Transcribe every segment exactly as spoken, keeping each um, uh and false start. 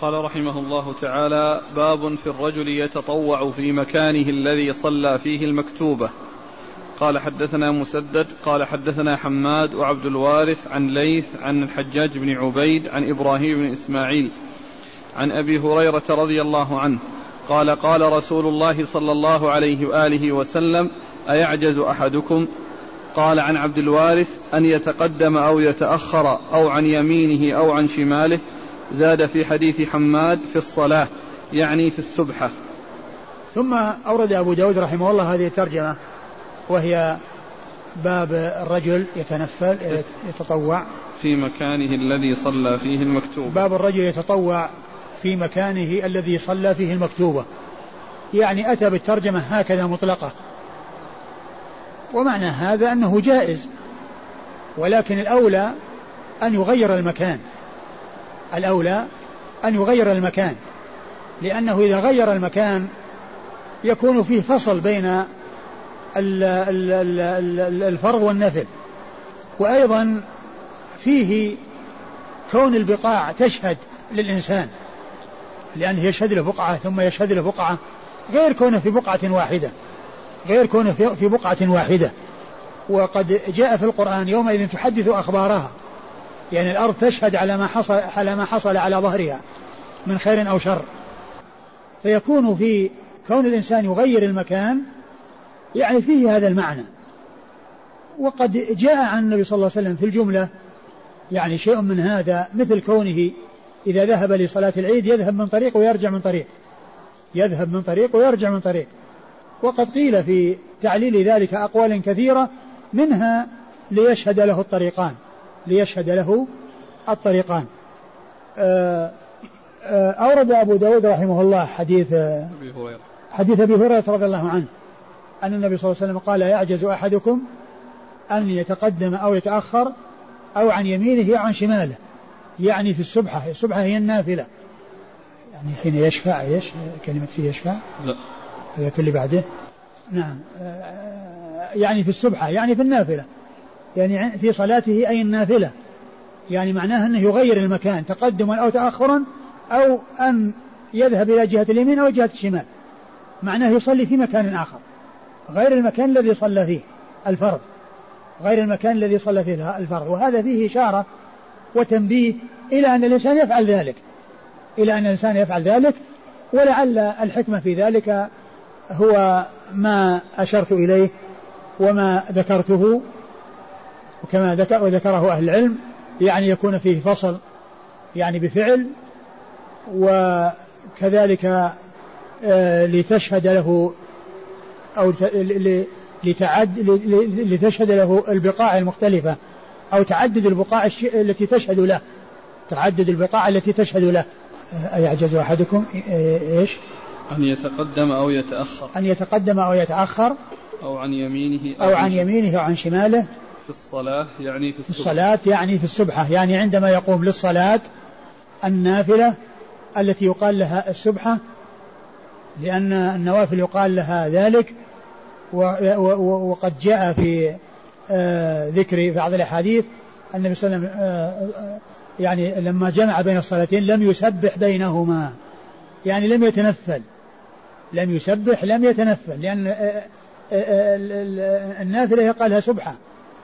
قال رحمه الله تعالى: باب في الرجل يتطوع في مكانه الذي صلى فيه المكتوبة. قال حدثنا مسدد قال حدثنا حماد وعبد الوارث عن ليث عن الحجاج بن عبيد عن إبراهيم بن إسماعيل عن أبي هريرة رضي الله عنه قال: قال رسول الله صلى الله عليه وآله وسلم: أيعجز أحدكم؟ قال عن عبد الوارث: أن يتقدم أو يتأخر أو عن يمينه أو عن شماله. زاد في حديث حماد في الصلاة، يعني في السبحة. ثم أورد أبو داود رحمه الله هذه الترجمة، وهي باب الرجل يتنفل يتطوع في مكانه الذي صلى فيه المكتوبة. باب الرجل يتطوع في مكانه الذي صلى فيه المكتوبة، يعني أتى بالترجمة هكذا مطلقة، ومعنى هذا أنه جائز، ولكن الأولى أن يغير المكان، الأولى أن يغير المكان، لأنه إذا غير المكان يكون فيه فصل بين الفرض والنفل، وأيضا فيه كون البقاع تشهد للإنسان، لأنه يشهد له بقعة ثم يشهد له بقعة، غير كونه في بقعة واحدة غير كونه في بقعة واحدة. وقد جاء في القرآن: يومئذ تحدث أخبارها، يعني الأرض تشهد على ما حصل على ما حصل على ظهرها من خير أو شر. فيكون في كون الإنسان يغير المكان يعني فيه هذا المعنى. وقد جاء عن النبي صلى الله عليه وسلم في الجملة يعني شيء من هذا، مثل كونه إذا ذهب لصلاة العيد يذهب من طريق ويرجع من طريق يذهب من طريق ويرجع من طريق. وقد قيل في تعليل ذلك أقوال كثيرة، منها ليشهد له الطريقان ليشهد له الطريقان أورد أبو داود رحمه الله حديث أبي هريرة حديث أبي هريرة رضي الله عنه أن النبي صلى الله عليه وسلم قال: يعجز أحدكم أن يتقدم أو يتأخر أو عن يمينه أو عن شماله، يعني في السبحة. السبحة هي النافلة، يعني حين يشفع إيش كلمة فيه يشفع لا هذا كل بعده نعم يعني في السبحة يعني في النافلة، يعني في صلاته أي النافلة، يعني معناه أنه يغير المكان تقدما أو تأخرا، أو أن يذهب إلى جهة اليمين أو جهة الشمال، معناه يصلي في مكان آخر غير المكان الذي صلى فيه الفرض غير المكان الذي صلى فيه الفرض. وهذا فيه إشارة وتنبيه إلى أن الإنسان يفعل ذلك إلى أن الإنسان يفعل ذلك ولعل الحكمة في ذلك هو ما أشرت إليه وما ذكرته، وكما ذكر وذكره أهل العلم، يعني يكون فيه فصل يعني بفعل، وكذلك آه لتشهد له أو لتعد لتشهد له البقاع المختلفة، أو تعدد البقاع التي تشهد له تعدد البقاع التي تشهد له. أيعجز أحدكم إيش أن يتقدم أو يتأخر أن يتقدم أو يتأخر أو عن يمينه أو, أو عن يمينه أو عن شماله في الصلاة، يعني في الصلاة يعني في السبحة، يعني عندما يقوم للصلاة النافلة التي يقال لها السبحة، لأن النوافل يقال لها ذلك. وقد جاء في ذكر بعض الأحاديث النبي صلى الله عليه وسلم يعني لما جمع بين الصلاتين لم يسبح بينهما، يعني لم يتنفل لم يسبح لم يتنفل، لأن النافلة يقال لها سبحة،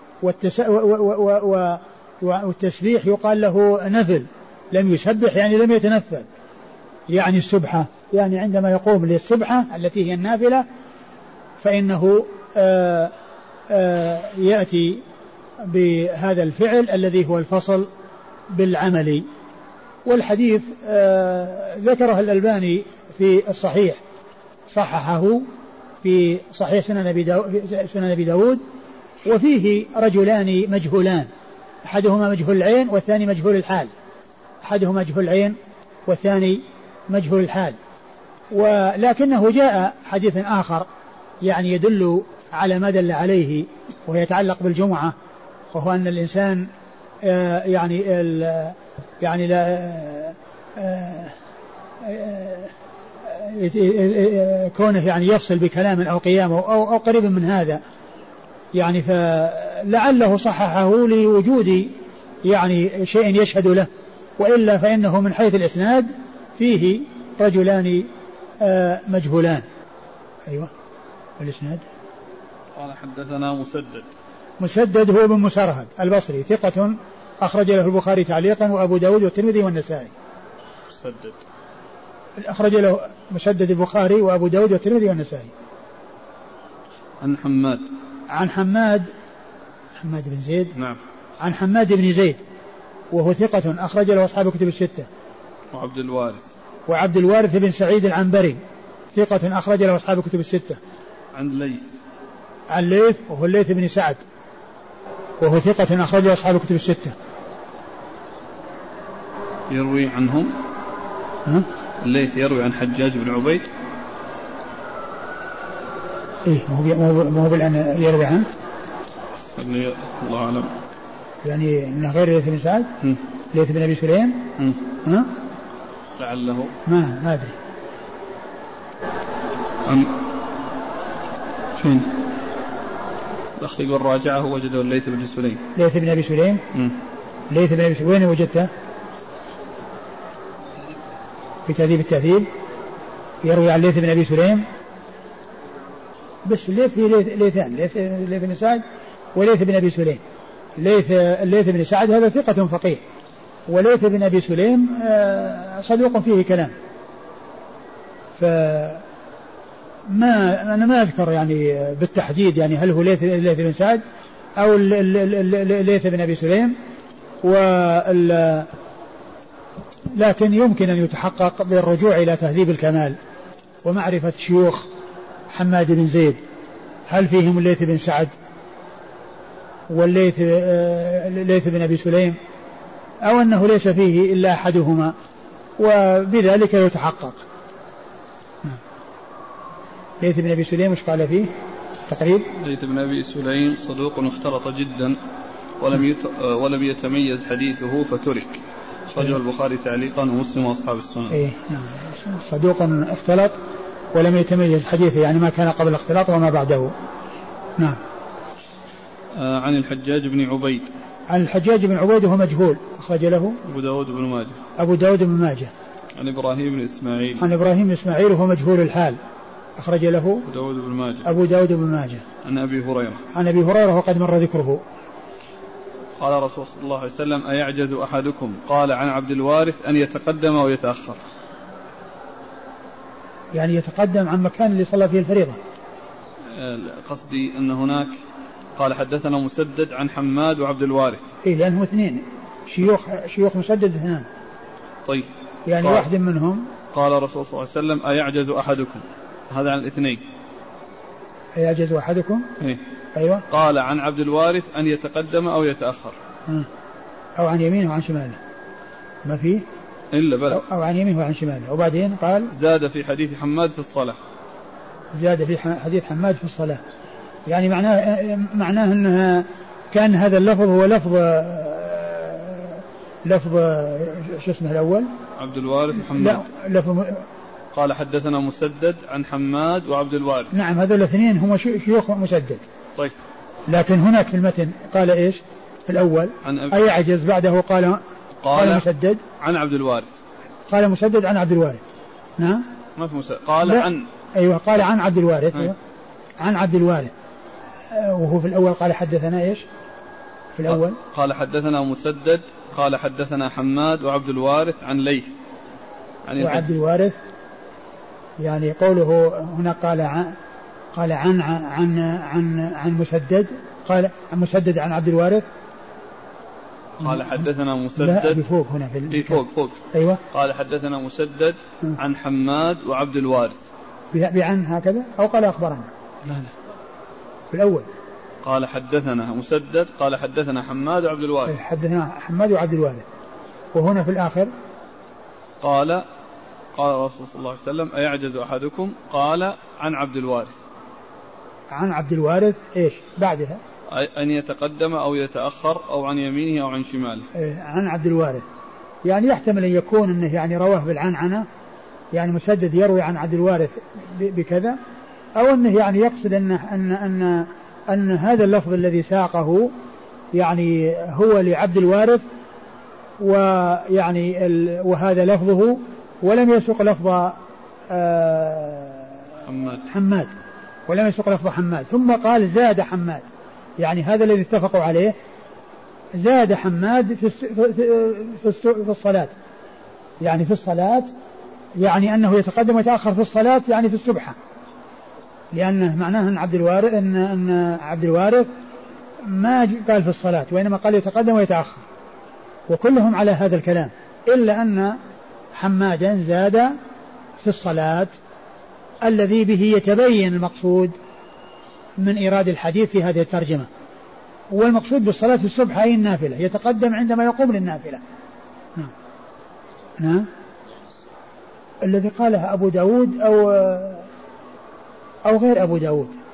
والتسبيح يقال له نفل. لم يسبح يعني لم يتنفل، يعني السبحة يعني عندما يقوم للسبحة التي هي النافلة فإنه آآ آآ يأتي بهذا الفعل الذي هو الفصل بالعمل. والحديث ذكره الألباني في الصحيح، صححه في صحيح سنن أبي داود, سنن أبي داود وفيه رجلان مجهولان، أحدهما مجهول العين والثاني مجهول الحال أحدهما مجهول العين والثاني مجهول الحال. ولكنه جاء حديث آخر يعني يدل على ما دل عليه ويتعلق بالجمعة، وهو أن الإنسان يعني يعني لا كونه يعني يفصل بكلام أو قيامه أو, أو قريب من هذا، يعني فلعله صححه لوجود يعني شيء يشهد له، وإلا فإنه من حيث الإسناد فيه رجلان آه مجهولان. أيوة الإسناد. قال حدثنا مسدد. مسدد هو بن مسرهد البصري ثقة أخرج له البخاري تعليقا وأبو داود والترمذي والنسائي. مسدد أخرج له مسدد البخاري وأبو داود والترمذي والنسائي. عن حماد. عن حماد حماد بن زيد. نعم. عن حماد بن زيد وهو ثقة أخرج له أصحاب الكتب الستة. وعبد الوارث. وعبد الوارث بن سعيد العنبري ثقة أخرج له أصحاب الكتب الستة. عن ليث. عن ليث وهو الليث بن سعد وهو ثقة أخرج له أصحاب الكتب الستة. يروي عنهم. ها؟ الليث يروي عن حجاج بن عبيد. إيه ما هو بالآن يروي عنه. الله أعلم. يعني من غير ليث بن سعد. م. ليث بن أبي سليم. م. ها؟ لعله. ما ما أدري. أم فين؟ الأخ يقول راجعه وجده الليث بن سليم. ليث بن أبي سليم. م. ليث بن أبي سليم وين وجدته؟ في تهذيب التهذيب يروي عن ليث بن أبي سليم بس ليث في ليثان ليث, ليث بن سعد وليث بن أبي سليم. ليث الليث بن سعد هذا ثقة فقيه وليث بن أبي سليم صدوق فيه كلام. فما أنا ما أذكر يعني بالتحديد يعني هل هو ليث ليث بن سعد أو ليث بن أبي سليم وال لكن يمكن أن يتحقق بالرجوع إلى تهذيب الكمال ومعرفة شيوخ حماد بن زيد هل فيهم الليث بن سعد والليث ليث بن أبي سليم أو أنه ليس فيه إلا أحدهما وبذلك يتحقق. ليث بن أبي سليم وش قال فيه تقريب؟ ليث بن أبي سليم صدوق اختلط جدا ولم يت... ولم يتميز حديثه فترك. أخرجه البخاري تعليقا ومسلم وأصحاب السنن. إيه نعم صدوق اختلط ولم يتميز حديثه يعني ما كان قبل الاختلاط وما بعده. نعم. آه عن الحجاج بن عبيد. عن الحجاج بن عبيد وهو مجهول أخرج له أبو داود بن ماجه. أبو داود بن ماجه. عن إبراهيم بن إسماعيل. عن إبراهيم بن إسماعيل وهو مجهول الحال أخرج له أبو داود بن ماجه. أبو داود بن ماجه. عن أبي هريرة. عن أبي هريرة وقد مر ذكره. قال رسول صلى الله عليه وسلم أيعجز أحدكم قال عن عبد الوارث أن يتقدم أو يتأخر. يعني يتقدم عن مكان اللي صلى فيه الفريضة. قصدي أن هناك قال حدثنا مسدد عن حماد وعبد الوارث. إيه لأنهم اثنين شيوخ شيوخ مسدد اثنان. طيب. يعني واحد منهم. قال رسول صلى الله عليه وسلم أيعجز أحدكم هذا عن الاثنين. أيعجز أحدكم. إيه. أيوة. قال عن عبد الوارث أن يتقدم أو يتأخر. ها. أو عن يمينه وعن شماله. ما فيه. إلا بلى. أو, أو عن يمينه وعن شماله وبعدين قال. زاد في حديث حماد في الصلاة. زاد في حديث حماد في الصلاة. يعني معناه معناه أنها كان هذا اللفظ هو لفظ لفظ شو اسمه الأول. عبد الوارث وحماد. لا لفظ. قال حدثنا مسدد عن حماد وعبد الوارث. نعم هذول الاثنين هم شيوخ مسدد. طيب. لكن هناك في المتن قال ايش في الأول أي عجز بعده قال قال, قال مسدد عن عبد الوارث. قال مسدد عن عبد الوارث. نعم ما في مسدد قال عن. أيوة قال عن عبد الوارث. أيوة. عن عبد الوارث وهو في الأول قال حدثنا ايش في الأول قال حدثنا مسدد قال حدثنا حماد وعبد الوارث عن ليث عن وعبد الوارث يعني قوله هنا قال عن قال عن عن عن عن مسدد قال عن مسدد عن عبد الوارث. قال حدثنا مسدد. لا بفوق هنا في إيه فوق فوق. أيوة. قال حدثنا مسدد عن حماد وعبد الوارث. بعن هكذا أو قال أخبرنا. لا لا. في الأول. قال حدثنا مسدد قال حدثنا حماد وعبد الوارث. حدثنا حماد وعبد الوارث. وهنا في الآخر. قال قال الرسول صلى الله عليه وسلم أيعجز أحدكم قال عن عبد الوارث. عن عبد الوارث إيش بعدها أن يتقدم أو يتأخر أو عن يمينه أو عن شماله. عن عبد الوارث يعني يحتمل أن يكون أنه يعني رواه بالعنعنة يعني مسدد يروي عن عبد الوارث بكذا أو أنه يعني يقصد أن أن أن أن هذا اللفظ الذي ساقه يعني هو لعبد الوارث ويعني وهذا لفظه ولم يسق لفظ حماد حماد ولم يسق لفظ حماد، ثم قال زاد حماد، يعني هذا الذي اتفقوا عليه، زاد حماد في في في الصلاة، يعني في الصلاة، يعني أنه يتقدم ويتأخر في الصلاة، يعني في السبحة، لأنه معناه أن عبد الوارث أن أن عبد الوارث ما قال في الصلاة، وإنما قال يتقدم ويتأخر، وكلهم على هذا الكلام، إلا أن حمادا زاد في الصلاة الذي به يتبين المقصود من إيراد الحديث في هذه الترجمة. والمقصود بالصلاة في الصبح أي النافلة، يتقدم عندما يقوم للنافلة. نعم. نعم. الذي قالها أبو داود أو أو غير أبو داود.